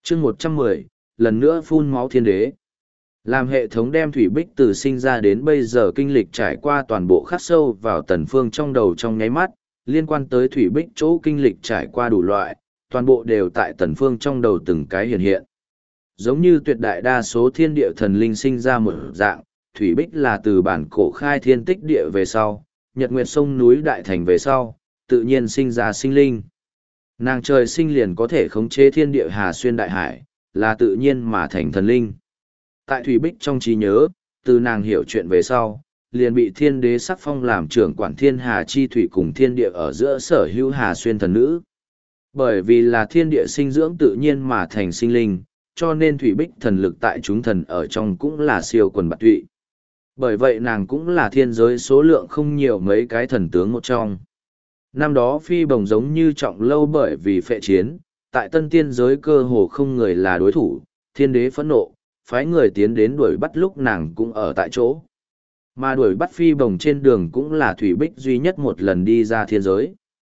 chương 110, lần nữa phun máu thiên đế. Làm hệ thống đem thủy bích từ sinh ra đến bây giờ kinh lịch trải qua toàn bộ khắc sâu vào Tần Phương trong đầu trong nháy mắt, liên quan tới thủy bích chỗ kinh lịch trải qua đủ loại, toàn bộ đều tại Tần Phương trong đầu từng cái hiện hiện. Giống như tuyệt đại đa số thiên địa thần linh sinh ra một dạng, thủy bích là từ bản cổ khai thiên tích địa về sau, nhật nguyệt sông núi đại thành về sau, tự nhiên sinh ra sinh linh. Nàng trời sinh liền có thể khống chế thiên địa hà xuyên đại hải, là tự nhiên mà thành thần linh. Tại thủy bích trong trí nhớ, từ nàng hiểu chuyện về sau, liền bị thiên đế sắc phong làm trưởng quản thiên hà chi thủy cùng thiên địa ở giữa sở hữu hà xuyên thần nữ. Bởi vì là thiên địa sinh dưỡng tự nhiên mà thành sinh linh, cho nên thủy bích thần lực tại chúng thần ở trong cũng là siêu quần bạt tụy. Bởi vậy nàng cũng là thiên giới số lượng không nhiều mấy cái thần tướng một trong. Năm đó phi bồng giống như trọng lâu bởi vì phệ chiến, tại tân tiên giới cơ hồ không người là đối thủ, thiên đế phẫn nộ, phái người tiến đến đuổi bắt lúc nàng cũng ở tại chỗ. Mà đuổi bắt phi bồng trên đường cũng là thủy bích duy nhất một lần đi ra thiên giới.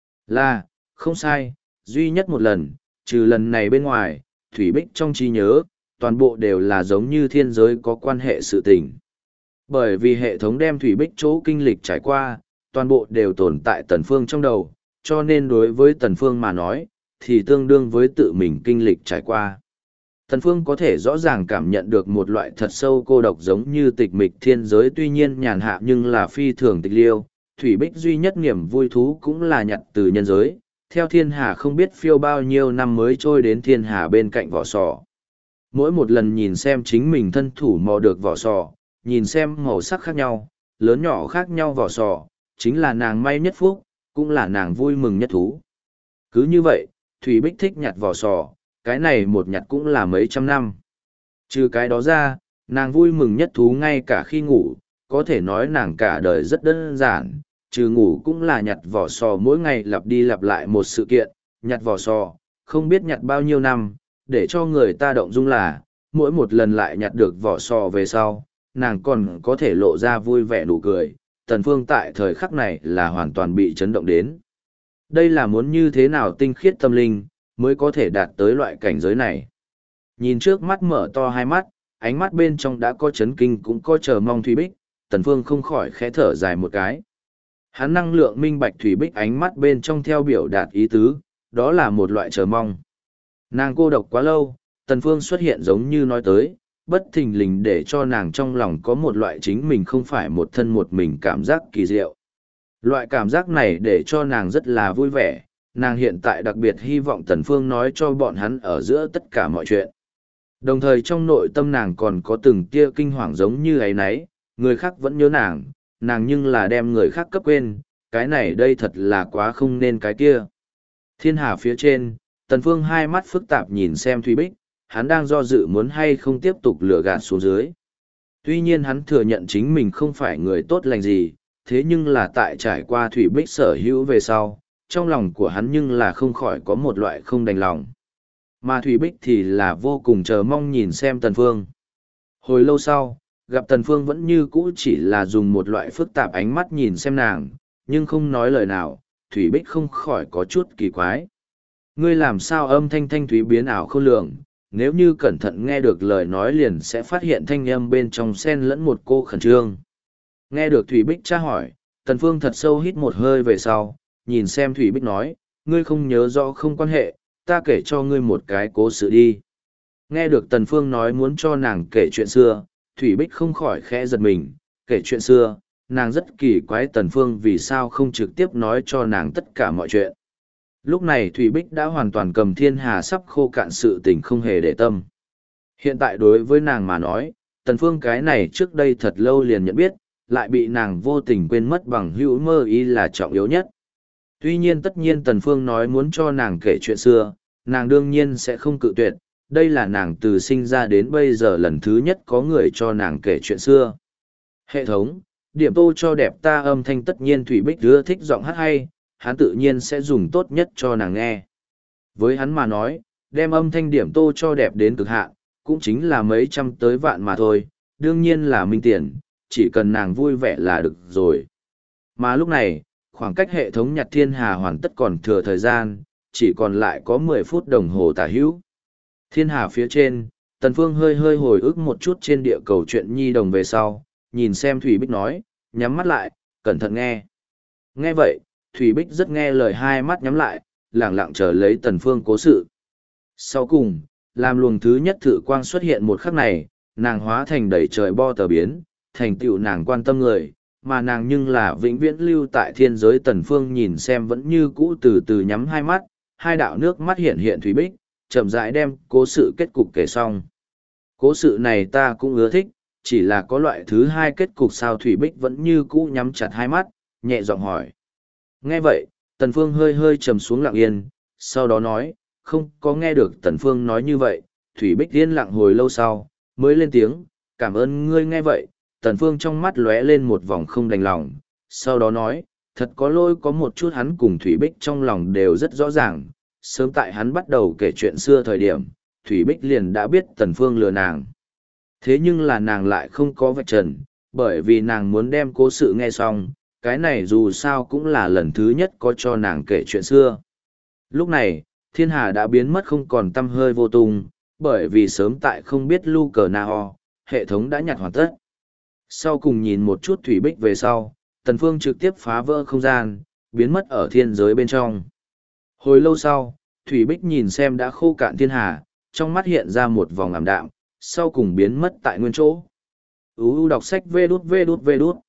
Là, không sai, duy nhất một lần, trừ lần này bên ngoài, thủy bích trong trí nhớ, toàn bộ đều là giống như thiên giới có quan hệ sự tình. Bởi vì hệ thống đem thủy bích chỗ kinh lịch trải qua, toàn bộ đều tồn tại Tần Phương trong đầu, cho nên đối với Tần Phương mà nói, thì tương đương với tự mình kinh lịch trải qua. Tần Phương có thể rõ ràng cảm nhận được một loại thật sâu cô độc giống như tịch mịch thiên giới tuy nhiên nhàn hạ nhưng là phi thường tịch liêu, thủy bích duy nhất niềm vui thú cũng là nhặt từ nhân giới, theo thiên hà không biết phiêu bao nhiêu năm mới trôi đến thiên hà bên cạnh vỏ sò. Mỗi một lần nhìn xem chính mình thân thủ mò được vỏ sò, nhìn xem màu sắc khác nhau, lớn nhỏ khác nhau vỏ sò, chính là nàng may nhất phúc, cũng là nàng vui mừng nhất thú. Cứ như vậy, Thủy Bích thích nhặt vỏ sò, cái này một nhặt cũng là mấy trăm năm. Trừ cái đó ra, nàng vui mừng nhất thú ngay cả khi ngủ, có thể nói nàng cả đời rất đơn giản, trừ ngủ cũng là nhặt vỏ sò mỗi ngày lặp đi lặp lại một sự kiện, nhặt vỏ sò, không biết nhặt bao nhiêu năm, để cho người ta động dung là, mỗi một lần lại nhặt được vỏ sò về sau, nàng còn có thể lộ ra vui vẻ nụ cười. Tần Phương tại thời khắc này là hoàn toàn bị chấn động đến. Đây là muốn như thế nào tinh khiết tâm linh, mới có thể đạt tới loại cảnh giới này. Nhìn trước mắt mở to hai mắt, ánh mắt bên trong đã có chấn kinh cũng có chờ mong Thủy Bích, Tần Phương không khỏi khẽ thở dài một cái. Hắn năng lượng minh bạch Thủy Bích ánh mắt bên trong theo biểu đạt ý tứ, đó là một loại chờ mong. Nàng cô độc quá lâu, Tần Phương xuất hiện giống như nói tới, bất thình lình để cho nàng trong lòng có một loại chính mình không phải một thân một mình cảm giác kỳ diệu. Loại cảm giác này để cho nàng rất là vui vẻ, nàng hiện tại đặc biệt hy vọng Tần Phương nói cho bọn hắn ở giữa tất cả mọi chuyện. Đồng thời trong nội tâm nàng còn có từng tia kinh hoàng giống như ấy nấy, người khác vẫn nhớ nàng, nàng nhưng là đem người khác cấp quên, cái này đây thật là quá không nên cái kia. Thiên hà phía trên, Tần Phương hai mắt phức tạp nhìn xem Thủy Bích, hắn đang do dự muốn hay không tiếp tục lừa gạt xuống dưới. Tuy nhiên hắn thừa nhận chính mình không phải người tốt lành gì, thế nhưng là tại trải qua Thủy Bích sở hữu về sau, trong lòng của hắn nhưng là không khỏi có một loại không đành lòng. Mà Thủy Bích thì là vô cùng chờ mong nhìn xem Tần Phương. Hồi lâu sau, gặp Tần Phương vẫn như cũ chỉ là dùng một loại phức tạp ánh mắt nhìn xem nàng, nhưng không nói lời nào, Thủy Bích không khỏi có chút kỳ quái. Ngươi làm sao âm thanh thanh thúy biến ảo không lường, nếu như cẩn thận nghe được lời nói liền sẽ phát hiện thanh âm bên trong xen lẫn một cô khẩn trương. Nghe được Thủy Bích tra hỏi, Tần Phương thật sâu hít một hơi về sau, nhìn xem Thủy Bích nói, ngươi không nhớ rõ không quan hệ, ta kể cho ngươi một cái cố sự đi. Nghe được Tần Phương nói muốn cho nàng kể chuyện xưa, Thủy Bích không khỏi khẽ giật mình, kể chuyện xưa, nàng rất kỳ quái Tần Phương vì sao không trực tiếp nói cho nàng tất cả mọi chuyện. Lúc này Thủy Bích đã hoàn toàn cầm thiên hà sắp khô cạn sự tình không hề để tâm. Hiện tại đối với nàng mà nói, Tần Phương cái này trước đây thật lâu liền nhận biết, lại bị nàng vô tình quên mất bằng hữu mơ ý là trọng yếu nhất. Tuy nhiên tất nhiên Tần Phương nói muốn cho nàng kể chuyện xưa, nàng đương nhiên sẽ không cự tuyệt, đây là nàng từ sinh ra đến bây giờ lần thứ nhất có người cho nàng kể chuyện xưa. Hệ thống, điểm tô cho đẹp ta âm thanh tất nhiên Thủy Bích ưa thích giọng hát hay, hắn tự nhiên sẽ dùng tốt nhất cho nàng nghe. Với hắn mà nói, đem âm thanh điểm tô cho đẹp đến cực hạn, cũng chính là mấy trăm tới vạn mà thôi, đương nhiên là minh tiền, chỉ cần nàng vui vẻ là được rồi. Mà lúc này, khoảng cách hệ thống nhặt thiên hà hoàn tất còn thừa thời gian, chỉ còn lại có 10 phút đồng hồ tả hữu. Thiên hà phía trên, Tần Phương hơi hơi hồi ức một chút trên địa cầu chuyện nhi đồng về sau, nhìn xem Thủy Bích nói, nhắm mắt lại, cẩn thận nghe. Nghe vậy, Thủy Bích rất nghe lời, hai mắt nhắm lại, lặng lặng chờ lấy Tần Phương cố sự. Sau cùng, làm luồng thứ nhất thử quang xuất hiện một khắc này, nàng hóa thành đầy trời bo tờ biến, thành tựu nàng quan tâm người, mà nàng nhưng là vĩnh viễn lưu tại thiên giới. Tần Phương nhìn xem vẫn như cũ từ từ nhắm hai mắt, hai đạo nước mắt hiện hiện Thủy Bích, chậm rãi đem cố sự kết cục kể xong. Cố sự này ta cũng ưa thích, chỉ là có loại thứ hai kết cục sao? Thủy Bích vẫn như cũ nhắm chặt hai mắt, nhẹ giọng hỏi. Nghe vậy, Tần Phương hơi hơi trầm xuống lặng yên, sau đó nói, không có nghe được Tần Phương nói như vậy. Thủy Bích yên lặng hồi lâu sau, mới lên tiếng, cảm ơn ngươi. Nghe vậy, Tần Phương trong mắt lóe lên một vòng không đành lòng, sau đó nói, thật có lỗi, có một chút hắn cùng Thủy Bích trong lòng đều rất rõ ràng, sớm tại hắn bắt đầu kể chuyện xưa thời điểm, Thủy Bích liền đã biết Tần Phương lừa nàng. Thế nhưng là nàng lại không có vạch trần, bởi vì nàng muốn đem cố sự nghe xong, cái này dù sao cũng là lần thứ nhất có cho nàng kể chuyện xưa. Lúc này, thiên hà đã biến mất không còn tăm hơi vô tung, bởi vì sớm tại không biết lu cờ na ho, hệ thống đã nhặt hoàn tất. Sau cùng nhìn một chút Thủy Bích về sau, Tần Phương trực tiếp phá vỡ không gian, biến mất ở thiên giới bên trong. Hồi lâu sau, Thủy Bích nhìn xem đã khô cạn thiên hà, trong mắt hiện ra một vòng ảm đạm, sau cùng biến mất tại nguyên chỗ. UU đọc sách vê đút vê đút vê đút.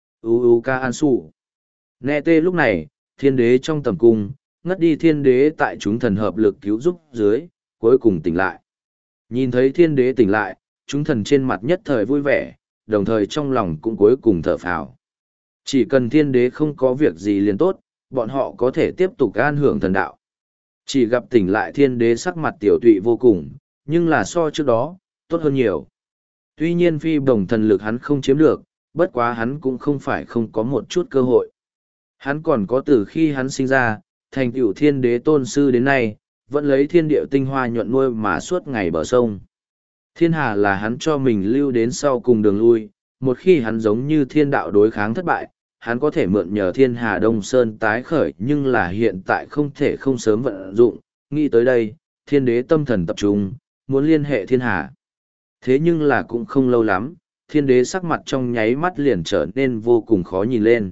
UU ca an sụ. Nghe tê lúc này, thiên đế trong tầm cung, ngất đi thiên đế tại chúng thần hợp lực cứu giúp dưới, cuối cùng tỉnh lại. Nhìn thấy thiên đế tỉnh lại, chúng thần trên mặt nhất thời vui vẻ, đồng thời trong lòng cũng cuối cùng thở phào. Chỉ cần thiên đế không có việc gì liền tốt, bọn họ có thể tiếp tục an hưởng thần đạo. Chỉ gặp tỉnh lại thiên đế sắc mặt tiểu tụy vô cùng, nhưng là so trước đó, tốt hơn nhiều. Tuy nhiên phi bổng thần lực hắn không chiếm được, bất quá hắn cũng không phải không có một chút cơ hội. Hắn còn có từ khi hắn sinh ra, thành tựu thiên đế tôn sư đến nay, vẫn lấy thiên địa tinh hoa nhuận nuôi mà suốt ngày bờ sông. Thiên hà là hắn cho mình lưu đến sau cùng đường lui, một khi hắn giống như thiên đạo đối kháng thất bại, hắn có thể mượn nhờ thiên hà Đông Sơn tái khởi, nhưng là hiện tại không thể không sớm vận dụng. Nghĩ tới đây, thiên đế tâm thần tập trung, muốn liên hệ thiên hà. Thế nhưng là cũng không lâu lắm, thiên đế sắc mặt trong nháy mắt liền trở nên vô cùng khó nhìn lên.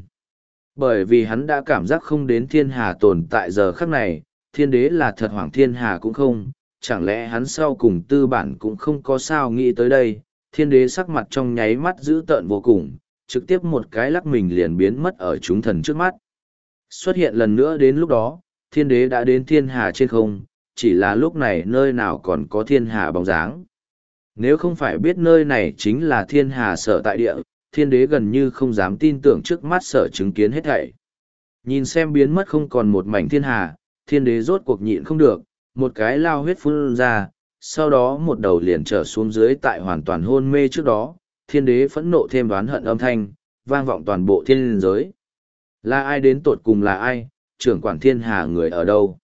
Bởi vì hắn đã cảm giác không đến thiên hà tồn tại giờ khắc này, thiên đế là thật hoảng thiên hà cũng không, chẳng lẽ hắn sau cùng tư bản cũng không có sao? Nghĩ tới đây, thiên đế sắc mặt trong nháy mắt dữ tợn vô cùng, trực tiếp một cái lắc mình liền biến mất ở chúng thần trước mắt. Xuất hiện lần nữa đến lúc đó, thiên đế đã đến thiên hà trên không, chỉ là lúc này nơi nào còn có thiên hà bóng dáng. Nếu không phải biết nơi này chính là thiên hà sở tại địa, thiên đế gần như không dám tin tưởng trước mắt sở chứng kiến hết thảy. Nhìn xem biến mất không còn một mảnh thiên hà, thiên đế rốt cuộc nhịn không được, một cái lao huyết phun ra, sau đó một đầu liền trở xuống dưới. Tại hoàn toàn hôn mê trước đó, thiên đế phẫn nộ thêm đoán hận âm thanh, vang vọng toàn bộ thiên giới. Là ai đến tột cùng là ai, trưởng quản thiên hà người ở đâu?